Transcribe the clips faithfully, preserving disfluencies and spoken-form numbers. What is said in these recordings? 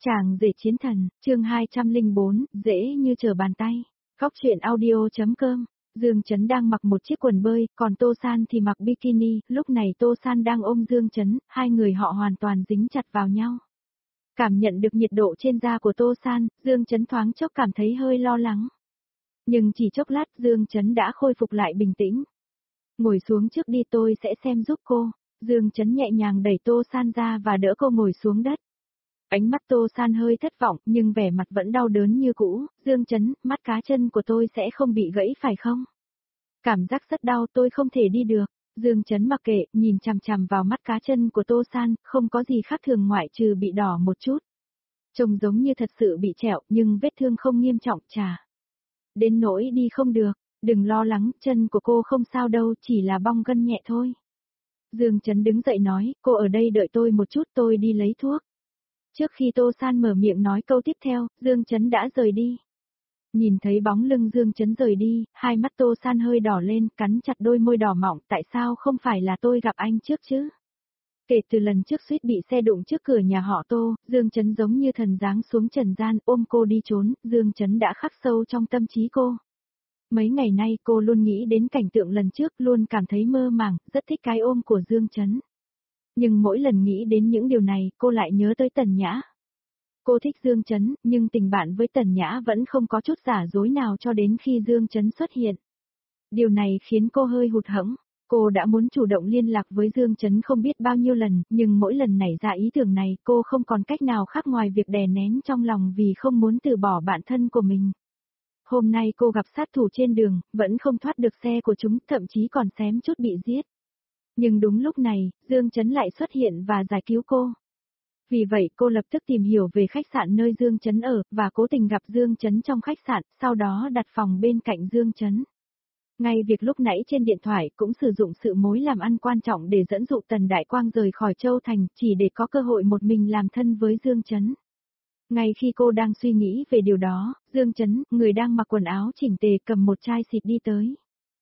Chàng rể chiến thần, chương hai trăm lẻ bốn, dễ như trở bàn tay. Góc truyện audio.com. Dương Chấn đang mặc một chiếc quần bơi, còn Tô San thì mặc bikini, lúc này Tô San đang ôm Dương Chấn, hai người họ hoàn toàn dính chặt vào nhau. Cảm nhận được nhiệt độ trên da của Tô San, Dương Chấn thoáng chốc cảm thấy hơi lo lắng. Nhưng chỉ chốc lát Dương Chấn đã khôi phục lại bình tĩnh. Ngồi xuống trước đi, tôi sẽ xem giúp cô. Dương Chấn nhẹ nhàng đẩy Tô San ra và đỡ cô ngồi xuống đất. Ánh mắt Tô San hơi thất vọng, nhưng vẻ mặt vẫn đau đớn như cũ. Dương Chấn, mắt cá chân của tôi sẽ không bị gãy phải không? Cảm giác rất đau, tôi không thể đi được. Dương Chấn mặc kệ, nhìn chằm chằm vào mắt cá chân của Tô San, không có gì khác thường ngoại trừ bị đỏ một chút. Trông giống như thật sự bị trẹo, nhưng vết thương không nghiêm trọng chà. Đến nỗi đi không được, đừng lo lắng, chân của cô không sao đâu, chỉ là bong gân nhẹ thôi. Dương Chấn đứng dậy nói, cô ở đây đợi tôi một chút, tôi đi lấy thuốc. Trước khi Tô San mở miệng nói câu tiếp theo, Dương Chấn đã rời đi. Nhìn thấy bóng lưng Dương Chấn rời đi, hai mắt Tô San hơi đỏ lên, cắn chặt đôi môi đỏ mọng, tại sao không phải là tôi gặp anh trước chứ? Kể từ lần trước suýt bị xe đụng trước cửa nhà họ Tô, Dương Chấn giống như thần giáng xuống trần gian, ôm cô đi trốn, Dương Chấn đã khắc sâu trong tâm trí cô. Mấy ngày nay cô luôn nghĩ đến cảnh tượng lần trước, luôn cảm thấy mơ màng, rất thích cái ôm của Dương Chấn. Nhưng mỗi lần nghĩ đến những điều này, cô lại nhớ tới Tần Nhã. Cô thích Dương Chấn, nhưng tình bạn với Tần Nhã vẫn không có chút giả dối nào cho đến khi Dương Chấn xuất hiện. Điều này khiến cô hơi hụt hẫng. Cô đã muốn chủ động liên lạc với Dương Chấn không biết bao nhiêu lần, nhưng mỗi lần nảy ra ý tưởng này cô không còn cách nào khác ngoài việc đè nén trong lòng vì không muốn từ bỏ bạn thân của mình. Hôm nay cô gặp sát thủ trên đường, vẫn không thoát được xe của chúng, thậm chí còn xém chút bị giết. Nhưng đúng lúc này, Dương Chấn lại xuất hiện và giải cứu cô. Vì vậy cô lập tức tìm hiểu về khách sạn nơi Dương Chấn ở, và cố tình gặp Dương Chấn trong khách sạn, sau đó đặt phòng bên cạnh Dương Chấn. Ngay việc lúc nãy trên điện thoại cũng sử dụng sự mối làm ăn quan trọng để dẫn dụ Tần Đại Quang rời khỏi Châu Thành, chỉ để có cơ hội một mình làm thân với Dương Chấn. Ngay khi cô đang suy nghĩ về điều đó, Dương Chấn, người đang mặc quần áo chỉnh tề cầm một chai xịt đi tới.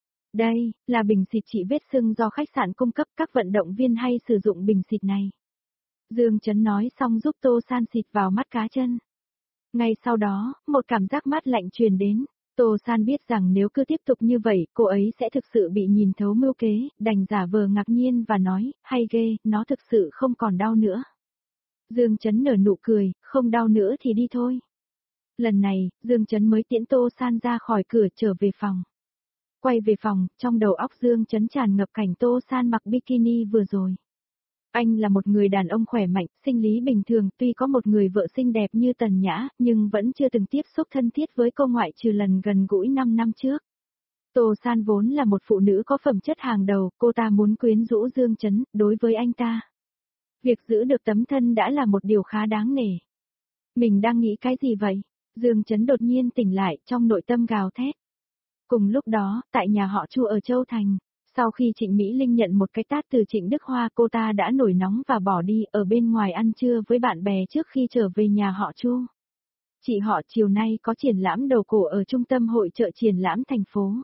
Đây, là bình xịt trị vết sưng do khách sạn cung cấp, các vận động viên hay sử dụng bình xịt này. Dương Chấn nói xong giúp Tô San xịt vào mắt cá chân. Ngay sau đó, một cảm giác mát lạnh truyền đến. Tô San biết rằng nếu cứ tiếp tục như vậy, cô ấy sẽ thực sự bị nhìn thấu mưu kế, đành giả vờ ngạc nhiên và nói, hay ghê, nó thực sự không còn đau nữa. Dương Chấn nở nụ cười, không đau nữa thì đi thôi. Lần này, Dương Chấn mới tiễn Tô San ra khỏi cửa trở về phòng. Quay về phòng, trong đầu óc Dương Chấn tràn ngập cảnh Tô San mặc bikini vừa rồi. Anh là một người đàn ông khỏe mạnh, sinh lý bình thường, tuy có một người vợ xinh đẹp như Tần Nhã, nhưng vẫn chưa từng tiếp xúc thân thiết với cô ngoại trừ lần gần gũi năm năm trước. Tô San vốn là một phụ nữ có phẩm chất hàng đầu, cô ta muốn quyến rũ Dương Chấn, đối với anh ta. Việc giữ được tấm thân đã là một điều khá đáng nể. Mình đang nghĩ cái gì vậy? Dương Chấn đột nhiên tỉnh lại, trong nội tâm gào thét. Cùng lúc đó, tại nhà họ Chu ở Châu Thành, sau khi Trịnh Mỹ Linh nhận một cái tát từ Trịnh Đức Hoa, cô ta đã nổi nóng và bỏ đi ở bên ngoài ăn trưa với bạn bè trước khi trở về nhà họ Chu. Chị họ chiều nay có triển lãm đồ cổ ở trung tâm hội chợ triển lãm thành phố.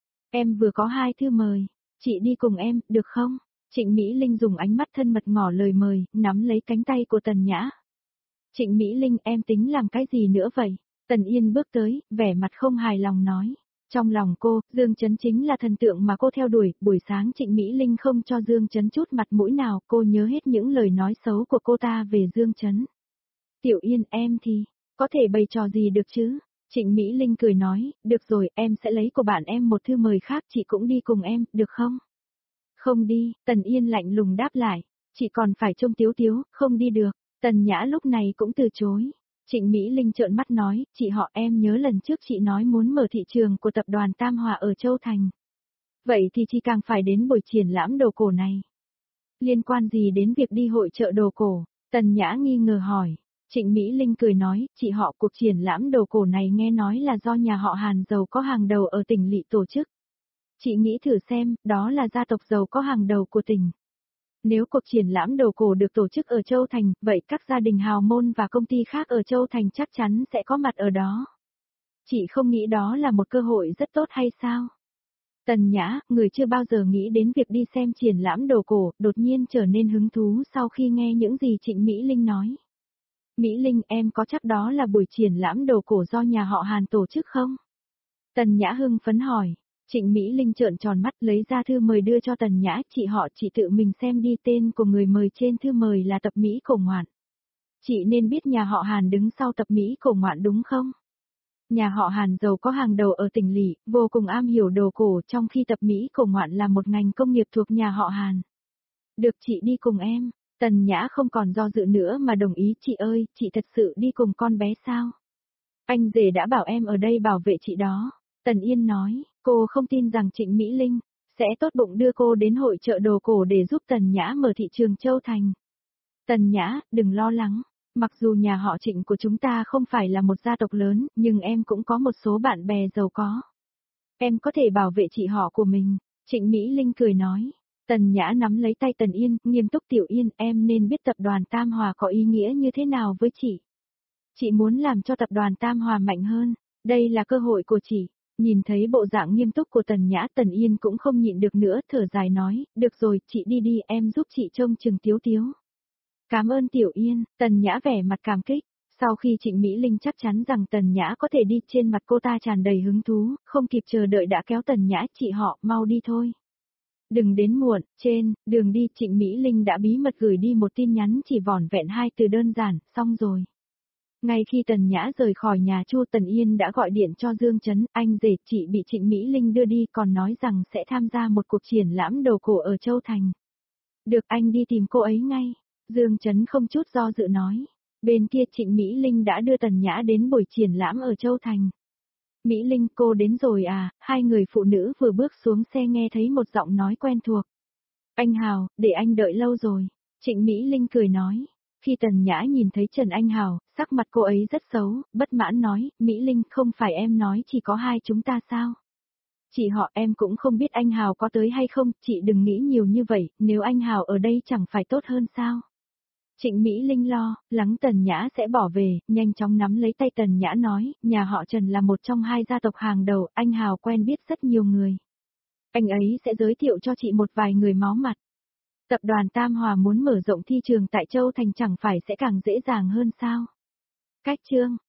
Em vừa có hai thư mời, chị đi cùng em, được không? Trịnh Mỹ Linh dùng ánh mắt thân mật ngỏ lời mời, nắm lấy cánh tay của Tần Nhã. Trịnh Mỹ Linh, em tính làm cái gì nữa vậy? Tần Yên bước tới, vẻ mặt không hài lòng nói. Trong lòng cô, Dương Chấn chính là thần tượng mà cô theo đuổi, buổi sáng Trịnh Mỹ Linh không cho Dương Chấn chút mặt mũi nào, cô nhớ hết những lời nói xấu của cô ta về Dương Chấn. Tiểu Yên, em thì, có thể bày trò gì được chứ? Trịnh Mỹ Linh cười nói, được rồi, em sẽ lấy của bạn em một thư mời khác, chị cũng đi cùng em, được không? Không đi, Tần Yên lạnh lùng đáp lại, chị còn phải trông Tiếu Tiếu, không đi được. Tần Nhã lúc này cũng từ chối. Trịnh Mỹ Linh trợn mắt nói, chị họ, em nhớ lần trước chị nói muốn mở thị trường của tập đoàn Tam Hòa ở Châu Thành. Vậy thì chị càng phải đến buổi triển lãm đồ cổ này. Liên quan gì đến việc đi hội chợ đồ cổ? Tần Nhã nghi ngờ hỏi. Trịnh Mỹ Linh cười nói, chị họ, cuộc triển lãm đồ cổ này nghe nói là do nhà họ Hàn giàu có hàng đầu ở tỉnh lỵ tổ chức. Chị nghĩ thử xem, đó là gia tộc giàu có hàng đầu của tỉnh. Nếu cuộc triển lãm đồ cổ được tổ chức ở Châu Thành, vậy các gia đình hào môn và công ty khác ở Châu Thành chắc chắn sẽ có mặt ở đó. Chị không nghĩ đó là một cơ hội rất tốt hay sao? Tần Nhã, người chưa bao giờ nghĩ đến việc đi xem triển lãm đồ cổ, đột nhiên trở nên hứng thú sau khi nghe những gì Trịnh Mỹ Linh nói. Mỹ Linh, em có chắc đó là buổi triển lãm đồ cổ do nhà họ Hàn tổ chức không? Tần Nhã hưng phấn hỏi. Trịnh Mỹ Linh trợn tròn mắt lấy ra thư mời đưa cho Tần Nhã, chị họ chị tự mình xem đi, tên của người mời trên thư mời là Tập Mỹ Cổ Ngoạn. Chị nên biết nhà họ Hàn đứng sau Tập Mỹ Cổ Ngoạn đúng không? Nhà họ Hàn giàu có hàng đầu ở tỉnh lỵ, vô cùng am hiểu đồ cổ, trong khi Tập Mỹ Cổ Ngoạn là một ngành công nghiệp thuộc nhà họ Hàn. Được, chị đi cùng em. Tần Nhã không còn do dự nữa mà đồng ý. Chị ơi, chị thật sự đi cùng con bé sao? Anh rể đã bảo em ở đây bảo vệ chị đó. Tần Yên nói, cô không tin rằng Trịnh Mỹ Linh sẽ tốt bụng đưa cô đến hội chợ đồ cổ để giúp Tần Nhã mở thị trường Châu Thành. Tần Nhã, đừng lo lắng. Mặc dù nhà họ Trịnh của chúng ta không phải là một gia tộc lớn, nhưng em cũng có một số bạn bè giàu có. Em có thể bảo vệ chị họ của mình. Trịnh Mỹ Linh cười nói. Tần Nhã nắm lấy tay Tần Yên, nghiêm túc. Tiểu Yên, em nên biết tập đoàn Tam Hòa có ý nghĩa như thế nào với chị. Chị muốn làm cho tập đoàn Tam Hòa mạnh hơn. Đây là cơ hội của chị. Nhìn thấy bộ dạng nghiêm túc của Tần Nhã, Tần Yên cũng không nhịn được nữa, thở dài nói, được rồi, chị đi đi, em giúp chị trông chừng Tiếu Tiếu. Cảm ơn Tiểu Yên. Tần Nhã vẻ mặt cảm kích. Sau khi Trịnh Mỹ Linh chắc chắn rằng Tần Nhã có thể đi, trên mặt cô ta tràn đầy hứng thú, không kịp chờ đợi đã kéo Tần Nhã, chị họ, mau đi thôi. Đừng đến muộn. Trên đường đi, Trịnh Mỹ Linh đã bí mật gửi đi một tin nhắn chỉ vỏn vẹn hai từ đơn giản, xong rồi. Ngay khi Tần Nhã rời khỏi nhà Chu, Tần Yên đã gọi điện cho Dương Chấn, anh rể, chị bị Trịnh Mỹ Linh đưa đi, còn nói rằng sẽ tham gia một cuộc triển lãm đồ cổ ở Châu Thành. Được, anh đi tìm cô ấy ngay. Dương Chấn không chút do dự nói. Bên kia Trịnh Mỹ Linh đã đưa Tần Nhã đến buổi triển lãm ở Châu Thành. Mỹ Linh, cô đến rồi à? Hai người phụ nữ vừa bước xuống xe nghe thấy một giọng nói quen thuộc. Anh Hào, để anh đợi lâu rồi. Trịnh Mỹ Linh cười nói. Khi Tần Nhã nhìn thấy Trần Anh Hào, sắc mặt cô ấy rất xấu, bất mãn nói, Mỹ Linh, không phải em nói chỉ có hai chúng ta sao? Chị họ, em cũng không biết anh Hào có tới hay không, chị đừng nghĩ nhiều như vậy, nếu anh Hào ở đây chẳng phải tốt hơn sao? Trịnh Mỹ Linh lo lắng Tần Nhã sẽ bỏ về, nhanh chóng nắm lấy tay Tần Nhã nói, nhà họ Trần là một trong hai gia tộc hàng đầu, anh Hào quen biết rất nhiều người. Anh ấy sẽ giới thiệu cho chị một vài người máu mặt. Tập đoàn Tam Hòa muốn mở rộng thị trường tại Châu Thành chẳng phải sẽ càng dễ dàng hơn sao? Cách chương